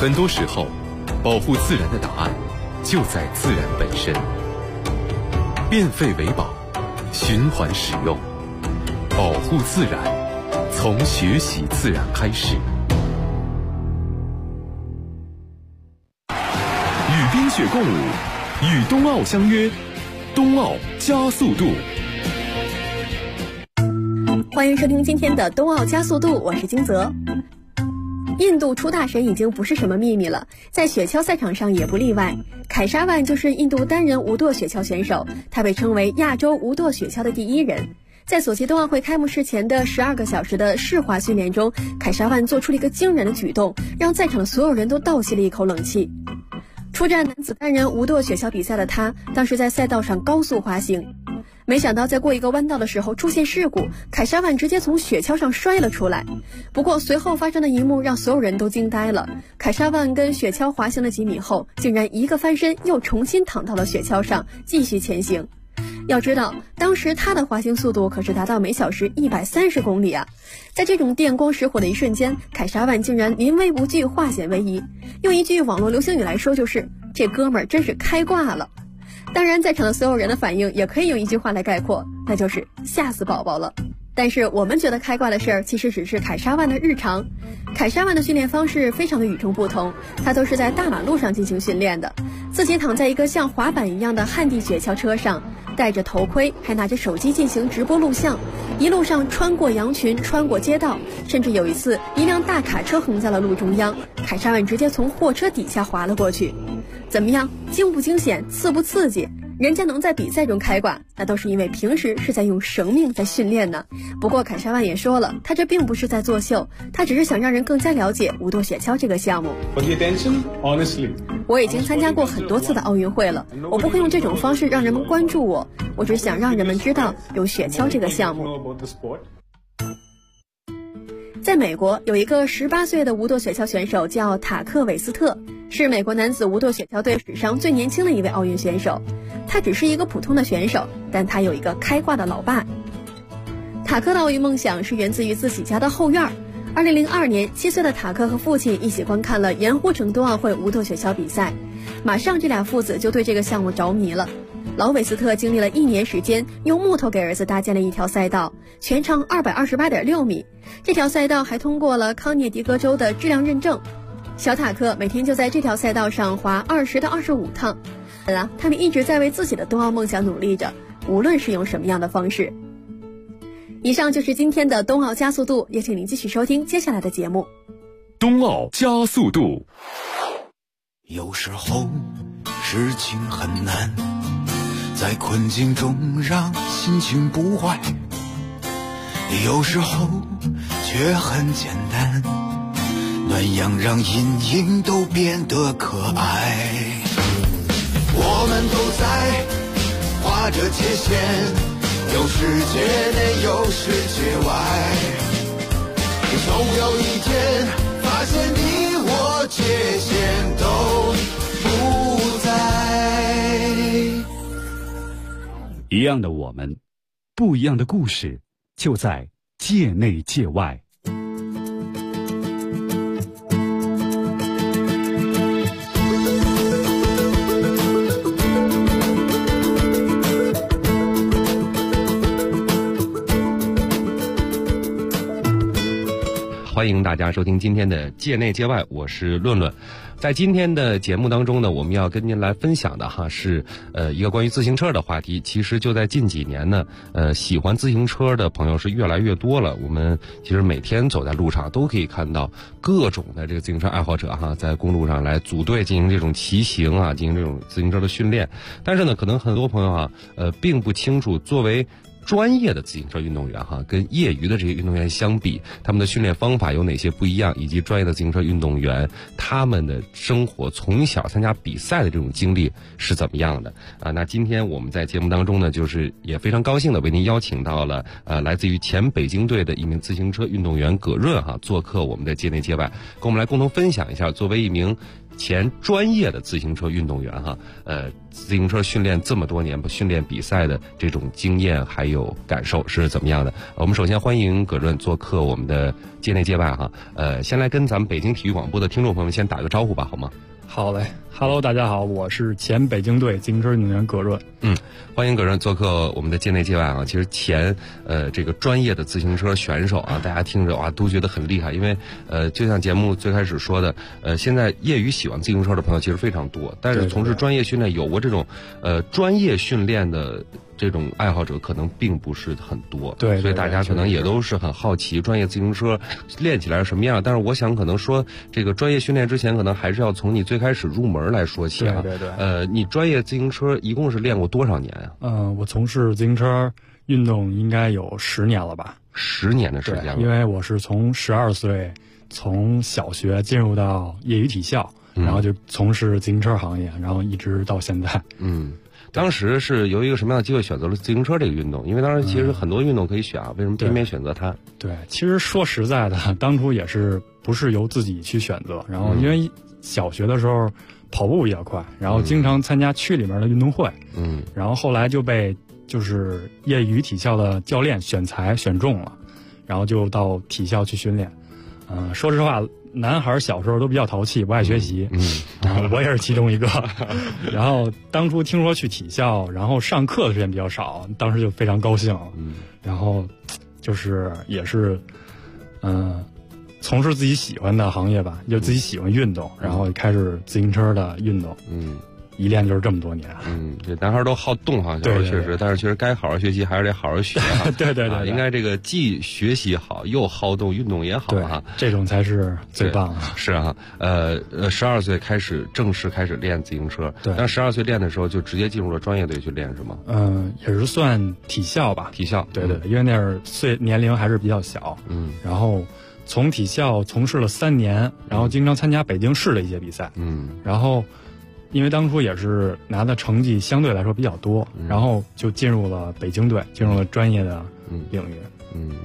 很多时候，保护自然的答案就在自然本身。变废为宝，循环使用，保护自然，从学习自然开始。与冰雪共舞，与冬奥相约，冬奥加速度。 欢迎收听今天的冬奥加速度，我是金泽。印度出大神已经不是什么秘密了，在雪橇赛场上也不例外。凯沙万就是印度单人无舵雪橇选手，他被称为亚洲无舵雪橇的第一人。在索契冬奥会开幕式前的12个小时的试滑训练中，凯沙万做出了一个惊人的举动，让在场的所有人都倒吸了一口冷气。出战男子单人无舵雪橇比赛的他，当时在赛道上高速滑行，没想到在过一个弯道的时候出现事故，凯沙万直接从雪橇上摔了出来。不过随后发生的一幕让所有人都惊呆了，凯沙万跟雪橇滑行了几米后，竟然一个翻身又重新躺到了雪橇上继续前行。要知道当时他的滑行速度可是达到每小时130公里啊！在这种电光石火的一瞬间，凯沙万竟然临危不惧，化险为夷。用一句网络流行语来说，就是这哥们儿真是开挂了。当然在场的所有人的反应也可以用一句话来概括，那就是吓死宝宝了。但是我们觉得开挂的事儿，其实只是凯沙万的日常。凯沙万的训练方式非常的与众不同，他都是在大马路上进行训练的，自己躺在一个像滑板一样的旱地雪橇车上，戴着头盔，还拿着手机进行直播录像，一路上穿过羊群，穿过街道，甚至有一次一辆大卡车横在了路中央，凯沙万直接从货车底下滑了过去。怎么样，惊不惊险，刺不刺激？人家能在比赛中开挂，那都是因为平时是在用生命在训练呢。不过凯沙万也说了，他这并不是在作秀，他只是想让人更加了解无舵雪橇这个项目。我已经参加过很多次的奥运会了，我不会用这种方式让人们关注我，我只想让人们知道有雪橇这个项目。在美国有一个18岁的无舵雪橇选手叫塔克韦斯特，是美国男子无舵雪橇队史上最年轻的一位奥运选手。他只是一个普通的选手，但他有一个开挂的老爸。塔克的奥运梦想是源自于自己家的后院。2002年，7岁的塔克和父亲一起观看了盐湖城冬奥会无舵雪橇比赛，马上这俩父子就对这个项目着迷了。老韦斯特经历了1年时间，用木头给儿子搭建了一条赛道，全长228.6米。这条赛道还通过了康涅狄格州的质量认证。小塔克每天就在这条赛道上滑20到25趟。他们一直在为自己的冬奥梦想努力着，无论是用什么样的方式。以上就是今天的冬奥加速度，也请您继续收听接下来的节目。 冬奥加速度。 有时候事情很难，在困境中让心情不坏，有时候却很简单，暖阳让阴影都变得可爱。我们都在划着界限，有世界内有世界外，总有一天发现你我界限都不在。 一样的我们，不一样的故事，就在界内界外。 欢迎大家收听今天的界内界外，我是论论。在今天的节目当中呢，我们要跟您来分享的是一个关于自行车的话题。其实就在近几年呢，喜欢自行车的朋友是越来越多了。我们其实每天走在路上都可以看到各种的这个自行车爱好者在公路上来组队进行这种骑行进行这种自行车的训练。但是呢，可能很多朋友并不清楚，作为专业的自行车运动员跟业余的这些运动员相比，他们的训练方法有哪些不一样，以及专业的自行车运动员他们的生活从小参加比赛的这种经历是怎么样的那今天我们在节目当中呢，就是也非常高兴的为您邀请到了来自于前北京队的一名自行车运动员葛润做客我们的界内界外，跟我们来共同分享一下作为一名前专业的自行车运动员哈，自行车训练这么多年，训练比赛的这种经验还有感受是怎么样的？我们首先欢迎葛润做客我们的界内界外哈，先来跟咱们北京体育广播的听众朋友们先打个招呼吧，好吗？ 好嘞 ，Hello， 大家好，我是前北京队自行车运动员葛润。 欢迎葛润做客我们的界内界外啊。其实前这个专业的自行车选手啊，大家听着哇都觉得很厉害，因为就像节目最开始说的，现在业余喜欢自行车的朋友其实非常多，但是从事专业训练有过这种专业训练的这种爱好者可能并不是很多， 对， 所以大家可能也都是很好奇专业自行车练起来是什么样。但是我想可能说这个专业训练之前，可能还是要从你最开始入门来说起啊。 对。 你专业自行车一共是练过多少年啊？ 我从事自行车运动应该有10年了吧 ？10年的时间了。 因为我是从12岁从小学进入到业余体校，然后就从事自行车行业，然后一直到现在。 当时是由一个什么样的机会选择了自行车这个运动？因为当时其实很多运动可以选啊，为什么偏偏选择它？ 对，其实说实在的，当初也是不是由自己去选择，然后因为小学的时候跑步比较快，然后经常参加区里面的运动会，然后后来就被就是业余体校的教练选中了，然后就到体校去训练。说实话，男孩小时候都比较淘气，不爱学习，我也是其中一个。然后当初听说去体校，然后上课的时间比较少，当时就非常高兴。然后就是也是从事自己喜欢的行业吧，就自己喜欢运动，然后开始自行车的运动。一练就是这么多年。 这男孩都好动哈，确实，但是确实该好好学习还是得好好学哈。 对， 应该这个既学习好又好动，运动也好哈， 这种才是最棒的。 是啊，12岁正式开始练自行车。 对， 但12岁练的时候就直接进入了专业队去练是吗？ 也是算体校吧。 体校， 对，因为那儿年龄还是比较小。然后从体校从事了3年，然后经常参加北京市的一些比赛。然后因为当初也是拿的成绩相对来说比较多，然后就进入了北京队，进入了专业的领域。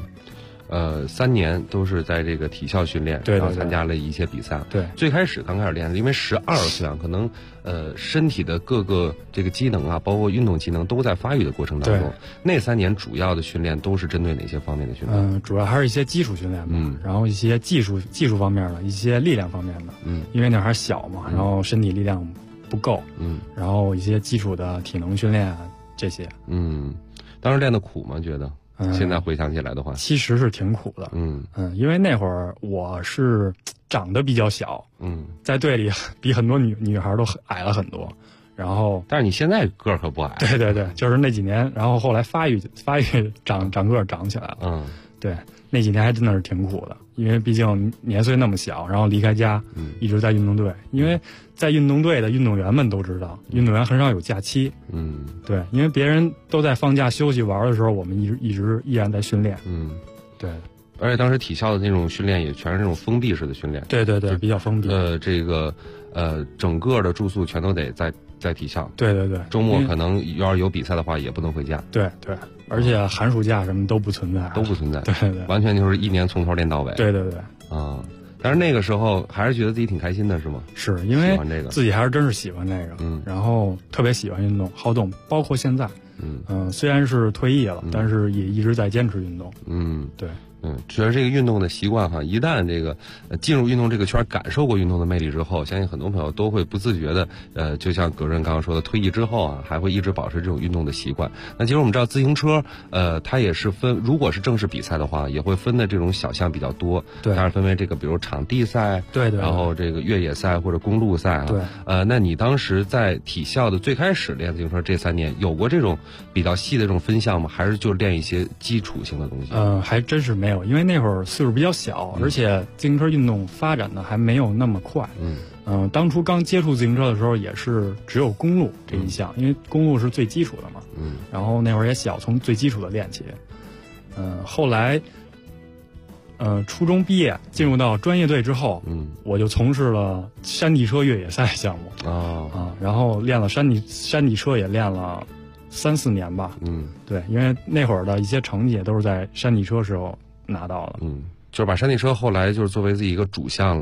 3年都是在这个体校训练， 对， 然后参加了一些比赛。 对， 最开始刚开始练，因为12岁啊，可能身体的各个这个机能啊，包括运动机能都在发育的过程当中。那3年主要的训练都是针对哪些方面的训练？ 主要还是一些基础训练吧，然后一些技术方面的，一些力量方面的。因为那还小嘛，然后身体力量不够，然后一些基础的体能训练啊这些。 当时练的苦吗？觉得？现在回想起来的话， 其实是挺苦的。因为那会儿我是长得比较小，在队里比很多女孩都矮了很多。然后， 但是你现在个儿可不矮。 对，就是那几年，然后后来发育长个儿长起来了。对，那几年还真的是挺苦的，因为毕竟年岁那么小，然后离开家，一直在运动队。因为在运动队的运动员们都知道，运动员很少有假期。对，因为别人都在放假休息玩的时候，我们依然在训练。对。 而且当时体校的那种训练也全是那种封闭式的训练。 对，比较封闭。 这个整个的住宿全都得在体校。 对， 周末可能要是有比赛的话，也不能回家。 对，而且寒暑假什么都不存在。对， 完全就是一年从头练到尾。 对。 但是那个时候还是觉得自己挺开心的，是吗？ 是因为喜欢这个， 自己还是真是喜欢这个。然后特别喜欢运动，好动，包括现在。虽然是退役了，但是也一直在坚持运动。对。觉得这个运动的习惯哈，一旦这个进入运动这个圈，感受过运动的魅力之后，相信很多朋友都会不自觉的就像葛润刚刚说的，退役之后啊，还会一直保持这种运动的习惯。那其实我们知道自行车它也是分，如果是正式比赛的话，也会分的这种小项比较多。 对， 当然分为这个比如场地赛， 对， 然后这个越野赛或者公路赛啊。 对， 那你当时在体校的最开始练自行车这3年，有过这种比较细的这种分项吗？还是就练一些基础性的东西？ 还真是没有，因为那会儿岁数比较小，而且自行车运动发展的还没有那么快。当初刚接触自行车的时候，也是只有公路这一项，因为公路是最基础的嘛。然后那会儿也小，从最基础的练起。后来初中毕业进入到专业队之后，我就从事了山地车越野赛项目。然后练了山地车也练了3-4年吧。对，因为那会儿的一些成绩也都是在山地车时候拿到了。 就是把山地车后来就是作为自己一个主项了。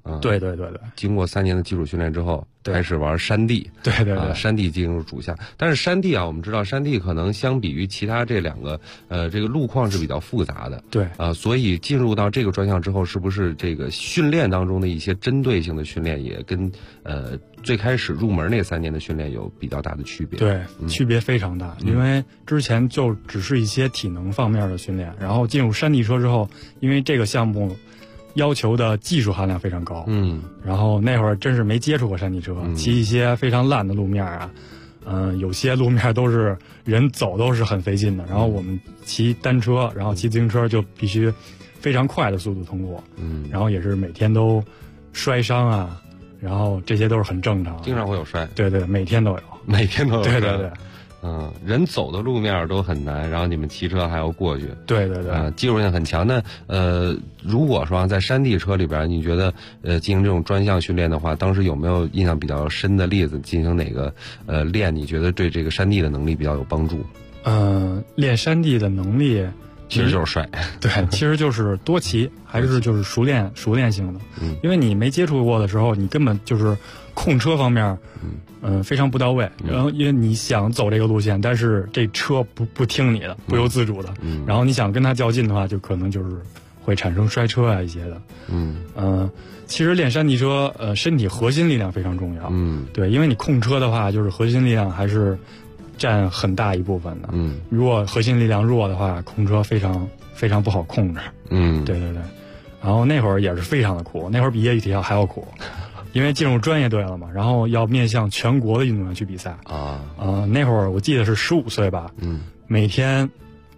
对对对对， 经过3年的基础训练之后，开始玩山地。 对对对， 山地进入主项。但是山地啊，我们知道山地可能相比于其他这2个，这个路况是比较复杂的。 对所以进入到这个专项之后，是不是这个训练当中的一些针对性的训练也跟最开始入门那3年的训练有比较大的区别？ 对，区别非常大。因为之前就只是一些体能方面的训练，然后进入山地车之后，因为这个项目要求的技术含量非常高，然后那会儿真是没接触过山地车，骑一些非常烂的路面啊，有些路面都是人走都是很费劲的，然后我们骑单车，然后骑自行车就必须非常快的速度通过，然后也是每天都摔伤啊，然后这些都是很正常， 经常会有摔， 对对，每天都有， 每天都有摔， 对对对。 人走的路面都很难，然后你们骑车还要过去， 对对对， 技术性很强。那如果说在山地车里边，你觉得进行这种专项训练的话，当时有没有印象比较深的例子？进行哪个练？你觉得对这个山地的能力比较有帮助？ 练山地的能力其实就是摔， 对，其实就是多骑，还是就是熟练性的。因为你没接触过的时候，你根本就是控车方面，非常不到位。然后因为你想走这个路线，但是这车不听你的，不由自主的。然后你想跟它较劲的话，就可能就是会产生摔车啊一些的。其实练山地车，身体核心力量非常重要。对，因为你控车的话，就是核心力量还是占很大一部分的。如果核心力量弱的话，控车非常非常不好控制。对对对。然后那会儿也是非常的苦，那会儿比业余体校还要苦，因为进入专业队了嘛，然后要面向全国的运动员去比赛那会儿我记得是15岁吧，每天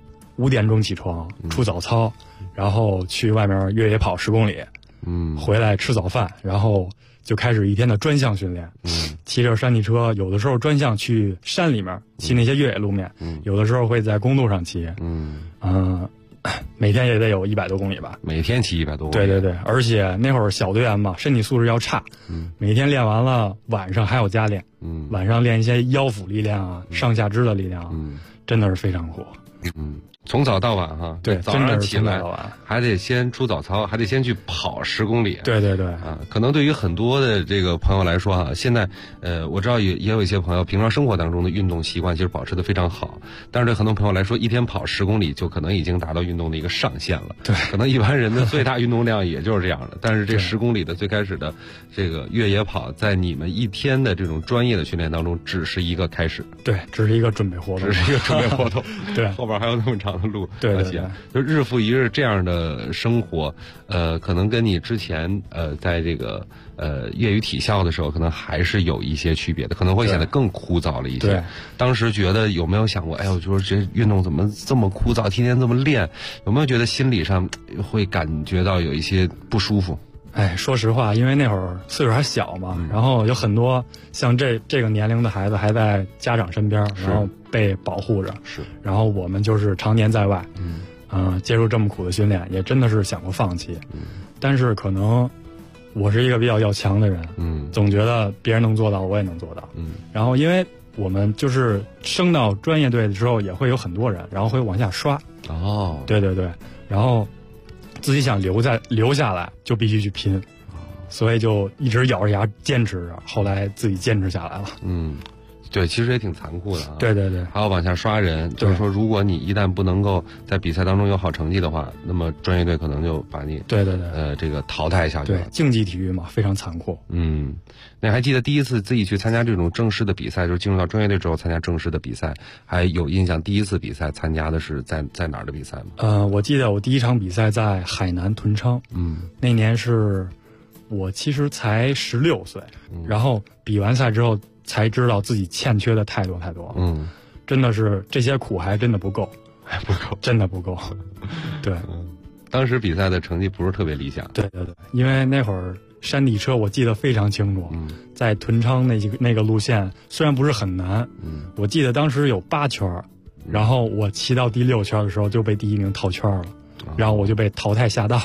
5点钟起床，出早操，然后去外面越野跑10公里，回来吃早饭，然后就开始一天的专项训练。骑着山地车，有的时候专项去山里面骑那些越野路面，有的时候会在公路上骑。每天也得有100多公里吧， 每天骑100多公里。 对对对，而且那会儿小队员嘛，身体素质要差，每天练完了，晚上还要加练，晚上练一些腰腹力量啊，上下肢的力量，真的是非常苦。 从早到晚哈， 对， 早上起来还得先出早操，还得先去跑10公里。 对对对可能对于很多的这个朋友来说哈，现在我知道也有一些朋友平常生活当中的运动习惯其实保持的非常好，但是对很多朋友来说，一天跑10公里就可能已经达到运动的一个上限了。 对， 可能一般人的最大运动量也就是这样的。但是这10公里的最开始的这个越野跑，在你们一天的这种专业的训练当中，只是一个开始。 对，只是一个准备活动，对， 后边还有那么长的路。 对对对， 就日复一日这样的生活，可能跟你之前在这个业余体校的时候，可能还是有一些区别的，可能会显得更枯燥了一些。 对， 当时觉得有没有想过，哎呦，就是这运动怎么这么枯燥，天天这么练，有没有觉得心理上会感觉到有一些不舒服？ 说实话，因为那会儿岁数还小嘛，然后有很多像这个年龄的孩子还在家长身边，然后被保护着，然后我们就是常年在外，接受这么苦的训练，也真的是想过放弃，但是可能我是一个比较要强的人，总觉得别人能做到，我也能做到，然后因为我们就是升到专业队之后，也会有很多人，然后会往下刷，对对对，然后自己想留下来，就必须去拼，所以就一直咬着牙坚持着，后来自己坚持下来了。 对，其实也挺残酷的啊。 对对对， 还要往下刷人，就是说，如果你一旦不能够在比赛当中有好成绩的话，那么专业队可能就把你对对对这个淘汰下去了。 对，竞技体育嘛，非常残酷。 那还记得第一次自己去参加这种正式的比赛，就是进入到专业队之后参加正式的比赛，还有印象第一次比赛参加的是在哪儿的比赛吗？ 我记得我第一场比赛在海南屯昌，那年是我其实才16岁，然后比完赛之后才知道自己欠缺的太多太多了，真的是这些苦还真的不够，真的不够。对， 当时比赛的成绩不是特别理想。 对对对，因为那会儿山地车我记得非常清楚，在屯昌那个路线虽然不是很难，我记得当时有8圈，然后我骑到第6圈的时候就被第1名套圈了，然后我就被淘汰下道了。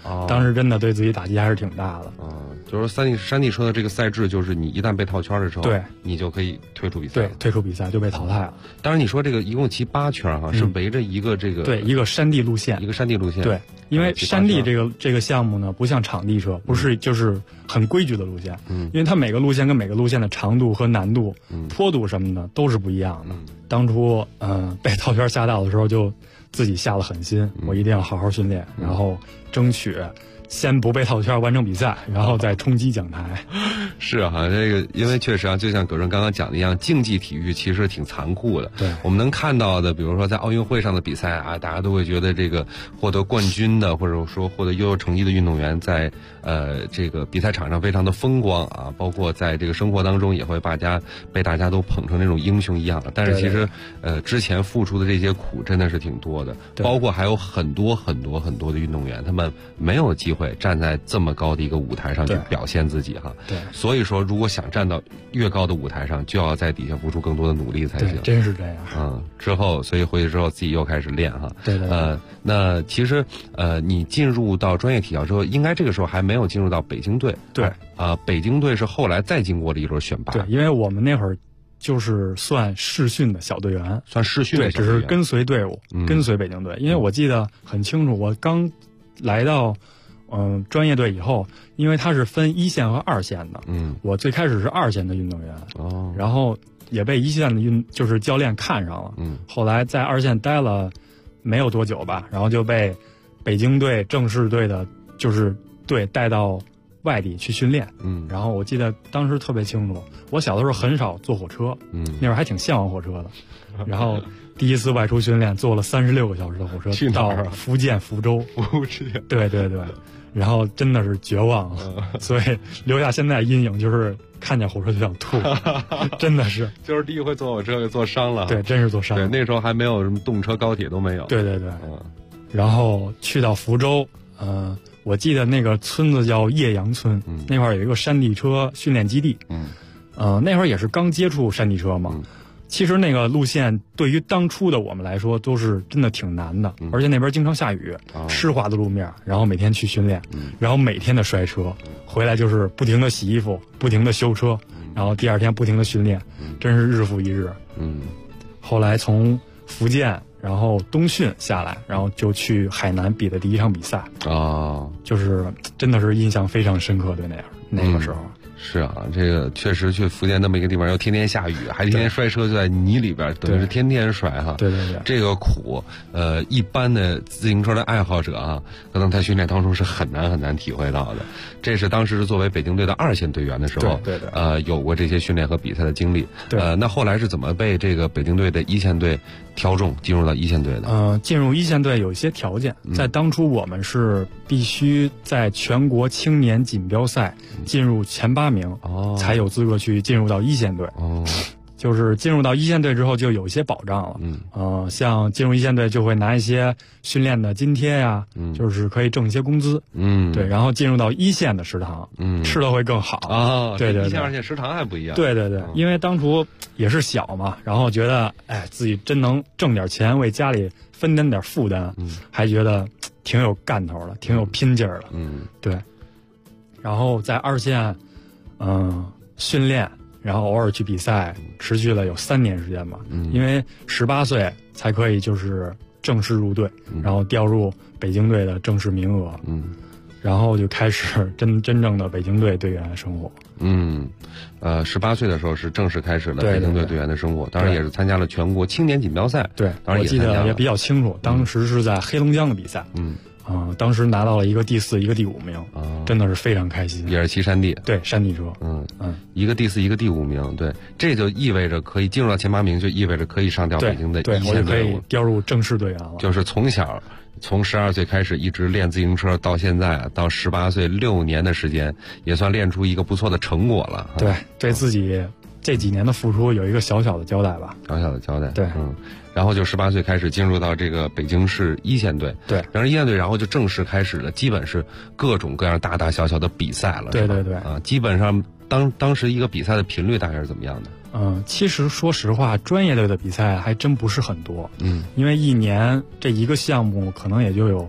当时真的对自己打击还是挺大的。 就是山地车的这个赛制，就是你一旦被套圈的时候， 对， 你就可以退出比赛。 对，退出比赛就被淘汰了。 当然，你说这个一共骑8圈哈，是围着一个这个对一个山地路线， 一个山地路线。 对，因为山地这个项目呢，不像场地车，不是就是很规矩的路线。因为它每个路线跟每个路线的长度和难度、坡度什么的都是不一样的。当初被套圈吓到的时候，就自己下了狠心，我一定要好好训练，然后争取先不被套圈完成比赛，然后再冲击奖台。 是啊，这个因为确实啊，就像葛润刚刚讲的一样，竞技体育其实挺残酷的。 对， 我们能看到的，比如说在奥运会上的比赛啊，大家都会觉得这个获得冠军的，或者说获得优秀成绩的运动员，在这个比赛场上非常的风光啊，包括在这个生活当中也会被大家都捧成那种英雄一样的。但是其实之前付出的这些苦真的是挺多的，包括还有很多的运动员，他们没有机会站在这么高的一个舞台上去表现自己哈。 对， 所以说如果想站到越高的舞台上，就要在底下付出更多的努力才行。 真是这样。 之后所以回去之后自己又开始练哈。 对。 那其实你进入到专业体校之后，应该这个时候还没有进入到北京队。 对。 北京队是后来再经过了一轮选拔。 对，因为我们那会儿就是算试训的小队员， 算试训的小队员。 对，只是跟随队伍，跟随北京队。因为我记得很清楚，我刚来到专业队以后，因为它是分1线和2线的，我最开始是2线的运动员，然后也被1线的就是教练看上了，后来在2线待了没有多久吧，然后就被北京队正式队的就是队带到外地去训练，然后我记得当时特别清楚，我小的时候很少坐火车，那会儿还挺向往火车的，然后第一次外出训练坐了36个小时的火车到福建福州。对，然后真的是绝望了，所以留下现在阴影就是看见火车就想吐，真的是。 就是第一回坐火车给坐伤了。 对，真是坐伤了。 对，那时候还没有什么动车、高铁都没有。 对。然后去到福州，我记得那个村子叫叶阳村，那块儿有一个山地车训练基地，那会儿也是刚接触山地车嘛。其实那个路线对于当初的我们来说都是真的挺难的，而且那边经常下雨，湿滑的路面，然后每天去训练，然后每天的摔车，回来就是不停的洗衣服，不停的修车，然后第二天不停的训练，真是日复一日。后来从福建然后冬训下来，然后就去海南比的第一场比赛，就是真的是印象非常深刻，对那个时候。 是啊，这个确实去福建那么一个地方，又天天下雨，还天天摔车，就在泥里边，等于是天天摔哈。 对， 这个苦，一般的自行车的爱好者啊，可能在训练当中是很难体会到的。这是当时作为北京队的2线队员的时候， 对， 有过这些训练和比赛的经历。那后来是怎么被这个北京队的1线队挑中，进入到1线队的？ 进入1线队有一些条件，在当初我们是必须在全国青年锦标赛进入前8名，才有资格去进入到1线队。就是进入到1线队之后就有一些保障了，像进入1线队就会拿一些训练的津贴呀，就是可以挣一些工资，对，然后进入到1线的食堂，吃的会更好对，1 线2线食堂还不一样， 对，因为当初也是小嘛，然后觉得自己真能挣点钱为家里分担点负担，还觉得挺有干头的，挺有拼劲儿的，对，然后在2线训练，然后偶尔去比赛，持续了有3年时间吧。因为18岁才可以就是正式入队，然后调入北京队的正式名额。然后就开始真正的北京队队员生活。 18岁的时候是正式开始了北京队队员的生活，当然也是参加了全国青年锦标赛。 对， 当然我记得也比较清楚，当时是在黑龙江的比赛。当时拿到了一个第4，一个第5名，真的是非常开心。 也是骑山地， 对，山地车， 一个第4，一个第5名，对，这就意味着可以进入到前8名，就意味着可以上调北京的1线队伍， 我就可以调入正式队员了。 就是从12岁开始一直练自行车到现在，到18岁6年的时间，也算练出一个不错的成果了。 对，对自己这几年的付出有一个小小的交代吧。 小小的交代， 对， 然后就18岁开始进入到这个北京市1线队， 对， 然后1线队，然后就正式开始了，基本是各种各样大大小小的比赛了， 对， 基本上当时一个比赛的频率大概是怎么样的？ 其实说实话，专业队的比赛还真不是很多，因为一年这一个项目可能也就有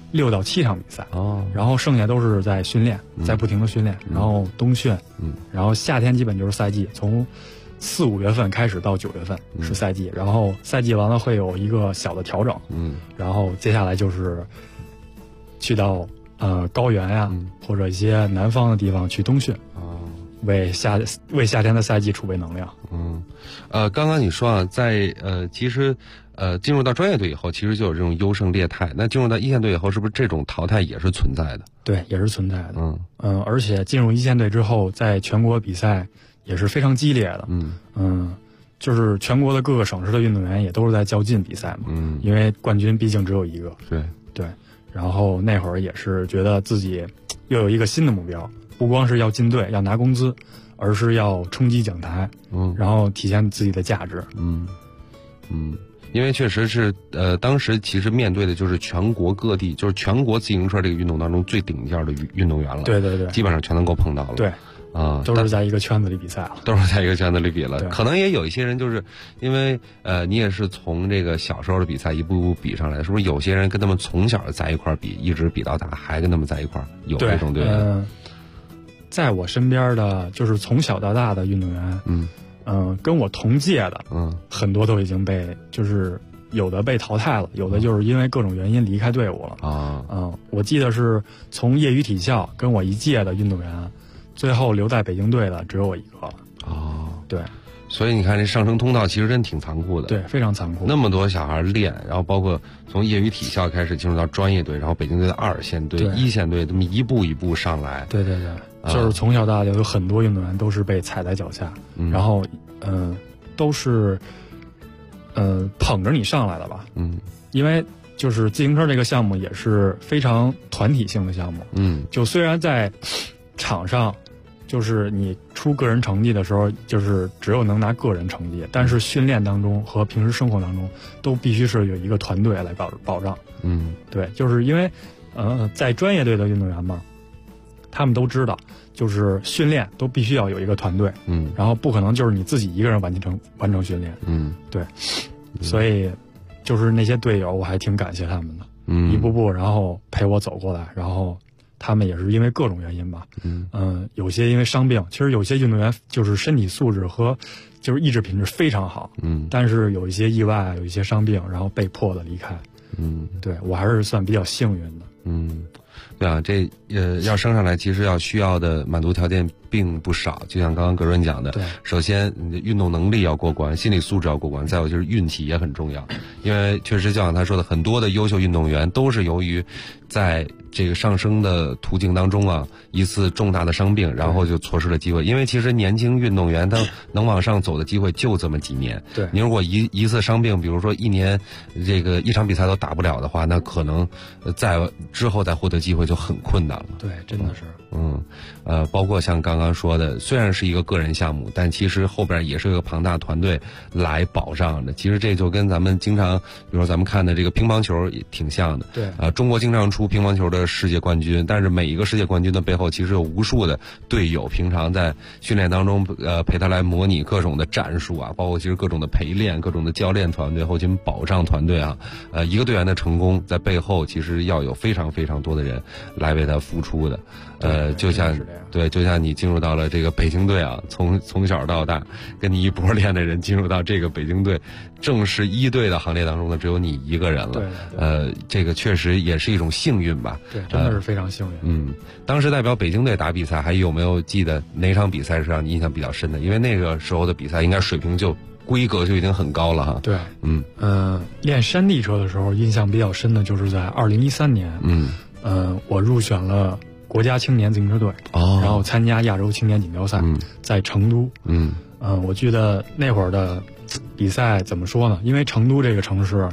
6到7场比赛，然后剩下都是在训练，在不停的训练，然后冬训，然后夏天基本就是赛季，从4、5月份开始到9月份是赛季，然后赛季完了会有一个小的调整，然后接下来就是去到高原呀，或者一些南方的地方去冬训，为夏天的赛季储备能量。 刚刚你说啊，在其实进入到专业队以后，其实就有这种优胜劣汰。那进入到一线队以后，是不是这种淘汰也是存在的？ 对，也是存在的。而且进入一线队之后，在全国比赛也是非常激烈的。就是全国的各个省市的运动员也都是在较劲比赛嘛。因为冠军毕竟只有一个。对。然后那会儿也是觉得自己又有一个新的目标，不光是要进队要拿工资，而是要冲击讲台，然后体现自己的价值。 因为确实是当时其实面对的就是全国各地，就是全国自行车这个运动当中最顶尖的运动员了。 对， 基本上全能够碰到了。 对。都是在一个圈子里比赛了， 都是在一个圈子里比了。可能也有一些人就是因为你也是从这个小时候的比赛一步步比上来，是不是有些人跟他们从小在一块比，一直比到大，还跟他们在一块有这种队员？ 在我身边的就是从小到大的运动员，跟我同届的，很多都已经被就是有的被淘汰了，有的就是因为各种原因离开队伍了。我记得是从业余体校跟我一届的运动员。最后留在北京队的只有我一个了。对， 所以你看这上升通道其实真挺残酷的。 对，非常残酷。 那么多小孩练，然后包括从业余体校开始进入到专业队，然后北京队的2线队、1线队，这么一步一步上来。 对，就是从小到大有很多运动员都是被踩在脚下，然后都是捧着你上来的吧。因为就是自行车这个项目也是非常团体性的项目。就虽然在场上就是你出个人成绩的时候，就是只有能拿个人成绩，但是训练当中和平时生活当中都必须是有一个团队来保障。对，就是因为在专业队的运动员嘛，他们都知道，就是训练都必须要有一个团队，然后不可能就是你自己一个人完成训练。对，所以就是那些队友我还挺感谢他们的，一步步然后陪我走过来，然后他们也是因为各种原因吧，有些因为伤病，其实有些运动员就是身体素质和就是意志品质非常好，但是有一些意外，有一些伤病，然后被迫的离开，对，我还是算比较幸运的， 对啊，这要升上来，其实需要的满足条件并不少。就像刚刚格伦讲的，首先你的运动能力要过关，心理素质要过关，再有就是运气也很重要。因为确实就像他说的，很多的优秀运动员都是由于在这个上升的途径当中啊，一次重大的伤病，然后就错失了机会。因为其实年轻运动员他能往上走的机会就这么几年。 对， 你如果一次伤病，比如说1年这个一场比赛都打不了的话，那可能在之后再获得机会就很困难了。 对，真的是。 包括像刚刚说的，虽然是一个个人项目，但其实后边也是一个庞大团队来保障的。其实这就跟咱们经常，比如说咱们看的这个乒乓球也挺像的。 对， 中国经常出乒乓球的世界冠军，但是每一个世界冠军的背后，其实有无数的队友，平常在训练当中陪他来模拟各种的战术啊，包括其实各种的陪练、各种的教练团队、后勤保障团队啊，一个队员的成功在背后其实要有非常非常多的人来为他付出的。就像你进入到了这个北京队啊，从小到大跟你一波练的人进入到这个北京队正式一队的行列当中呢，只有你一个人了。 对， 这个确实也是一种幸运吧。 对，真的是非常幸运。 当时代表北京队打比赛，还有没有记得哪场比赛是让你印象比较深的？因为那个时候的比赛应该水平规格就已经很高了哈。 对，练山地车的时候印象比较深的就是在2013年，我入选了国家青年自行车队，然后参加亚洲青年锦标赛，在成都。我记得那会儿的比赛怎么说呢？因为成都这个城市，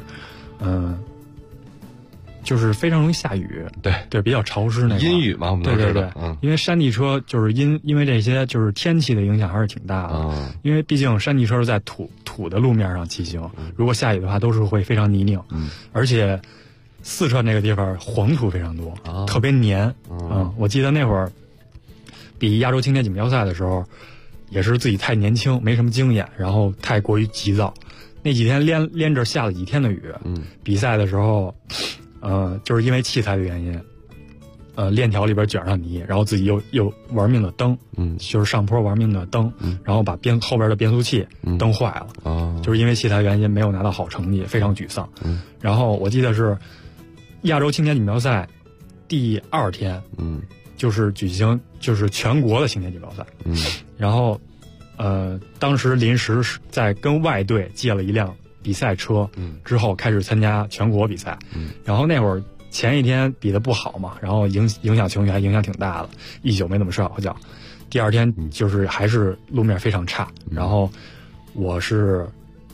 就是非常容易下雨，对，比较潮湿那种阴雨嘛，我们都知道。 对，因为山地车就是因为这些就是天气的影响还是挺大的。因为毕竟山地车是在土的路面上骑行，如果下雨的话都是会非常泥泞，而且四川那个地方黄土非常多，特别黏。我记得那会儿比亚洲青年锦标赛的时候，也是自己太年轻，没什么经验，然后太过于急躁。那几天连着下了几天的雨，比赛的时候， 就是因为器材的原因，链条里边卷上泥，然后自己又玩命的蹬，就是上坡玩命的蹬，然后把后边的变速器蹬坏了，就是因为器材原因没有拿到好成绩，非常沮丧。然后我记得是亚洲青年锦标赛第2天，就是举行就是全国的青年锦标赛，然后当时临时在跟外队借了一辆比赛车，之后开始参加全国比赛，然后那会儿前一天比得不好嘛，然后影响情绪还影响挺大的，一宿没怎么睡好觉。第2天就是还是路面非常差，然后我是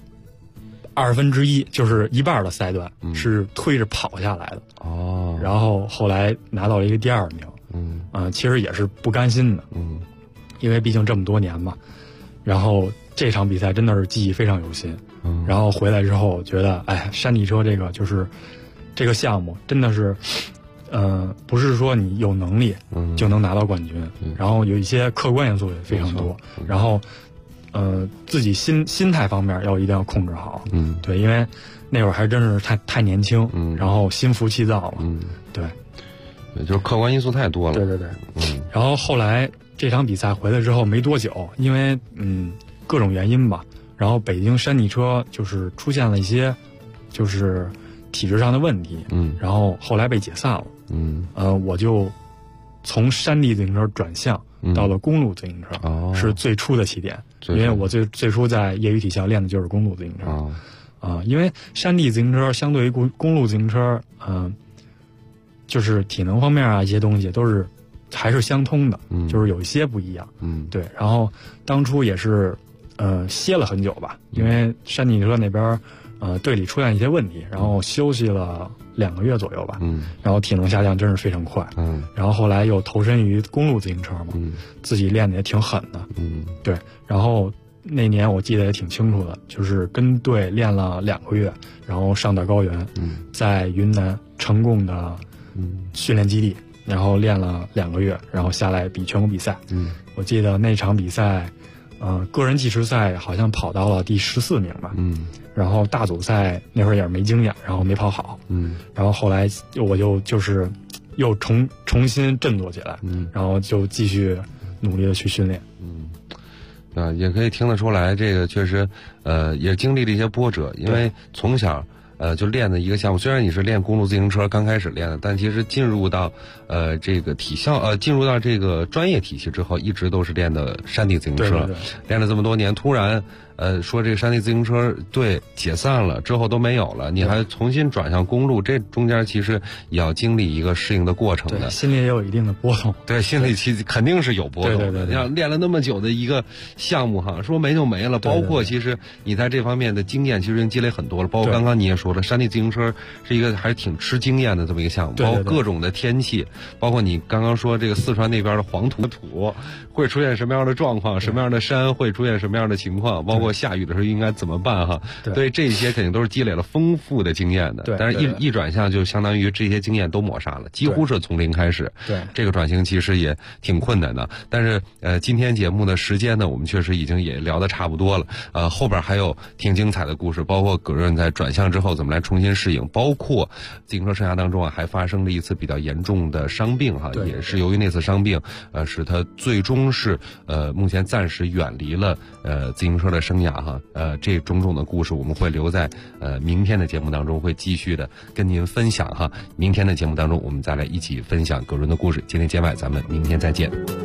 1/2，就是一半的赛段是推着跑下来的，然后后来拿到了一个第2名，其实也是不甘心的，因为毕竟这么多年嘛，然后这场比赛真的是记忆非常犹新，然后回来之后觉得，哎，山地车这个就是这个项目真的是，不是说你有能力就能拿到冠军，然后有一些客观因素也非常多，然后自己心态方面一定要控制好，对，因为那会儿还真是太年轻，然后心浮气躁嘛，对， 就是客观因素太多了， 对，然后后来这场比赛回来之后没多久，因为各种原因吧，然后北京山地车就是出现了一些就是体制上的问题，然后后来被解散了，我就从山地自行车转向到了公路自行车，是最初的起点，因为我最初在业余体校练的就是公路自行车，因为山地自行车相对于公路自行车，就是体能方面啊一些东西都是还是相通的，就是有一些不一样，对，然后当初也是歇了很久吧，因为山地车那边队里出现一些问题，然后休息了2个月左右吧，然后体能下降真是非常快，然后后来又投身于公路自行车嘛，自己练的也挺狠的，对，然后那年我记得也挺清楚的，就是跟队练了2个月，然后上到高原，在云南成贡的训练基地，然后练了2个月，然后下来比全国比赛，我记得那场比赛个人计时赛好像跑到了第14名吧，然后大组赛那会儿也是没经验，然后没跑好，然后后来我就是又重新振作起来，然后就继续努力的去训练， 也可以听得出来，这个确实也经历了一些波折，因为从小就练的一个项目，虽然你是练公路自行车刚开始练的，但其实进入到这个体校进入到这个专业体系之后，一直都是练的山地自行车，练了这么多年，突然说这个山地自行车队解散了之后都没有了，你还重新转向公路，这中间其实也要经历一个适应的过程的， 心里也有一定的波动， 对，心里其实肯定是有波动的，像练了那么久的一个项目哈，说没就没了，包括其实你在这方面的经验其实已经积累很多了，包括刚刚你也说了，山地自行车是一个还是挺吃经验的这么一个项目，包括各种的天气，包括你刚刚说这个四川那边的黄土会出现什么样的状况，什么样的山会出现什么样的情况，包括下雨的时候应该怎么办哈，对，这些肯定都是积累了丰富的经验的，但是一转向就相当于这些经验都抹杀了，几乎是从零开始， 对， 这个转型其实也挺困难的，但是今天节目的时间呢，我们确实已经也聊得差不多了，后边还有挺精彩的故事，包括葛润在转向之后怎么来重新适应，包括自行车生涯当中还发生了一次比较严重的伤病哈，也是由于那次伤病使他最终是目前暂时远离了自行车的生涯哈，这种种的故事我们会留在明天的节目当中会继续的跟您分享哈，明天的节目当中我们再来一起分享葛润的故事，今天节外咱们明天再见。